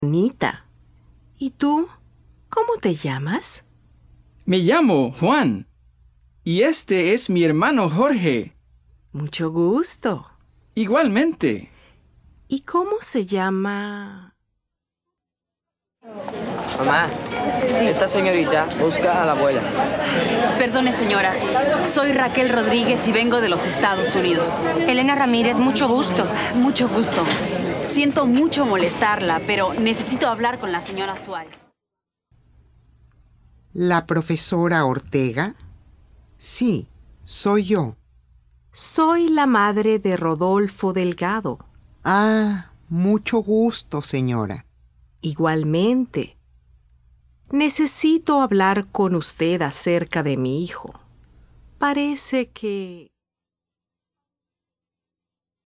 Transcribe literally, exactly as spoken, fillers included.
Anita. ¿Y tú? ¿Cómo te llamas? Me llamo Juan. Y este es mi hermano Jorge. Mucho gusto. Igualmente. ¿Y cómo se llama? Mamá, esta señorita busca a la abuela. Perdone, señora. Soy Raquel Rodríguez y vengo de los Estados Unidos. Elena Ramírez, mucho gusto. Mucho gusto. Siento mucho molestarla, pero necesito hablar con la señora Suárez. ¿La profesora Ortega? Sí, soy yo. Soy la madre de Rodolfo Delgado. Ah, mucho gusto, señora. Igualmente. Necesito hablar con usted acerca de mi hijo. Parece que...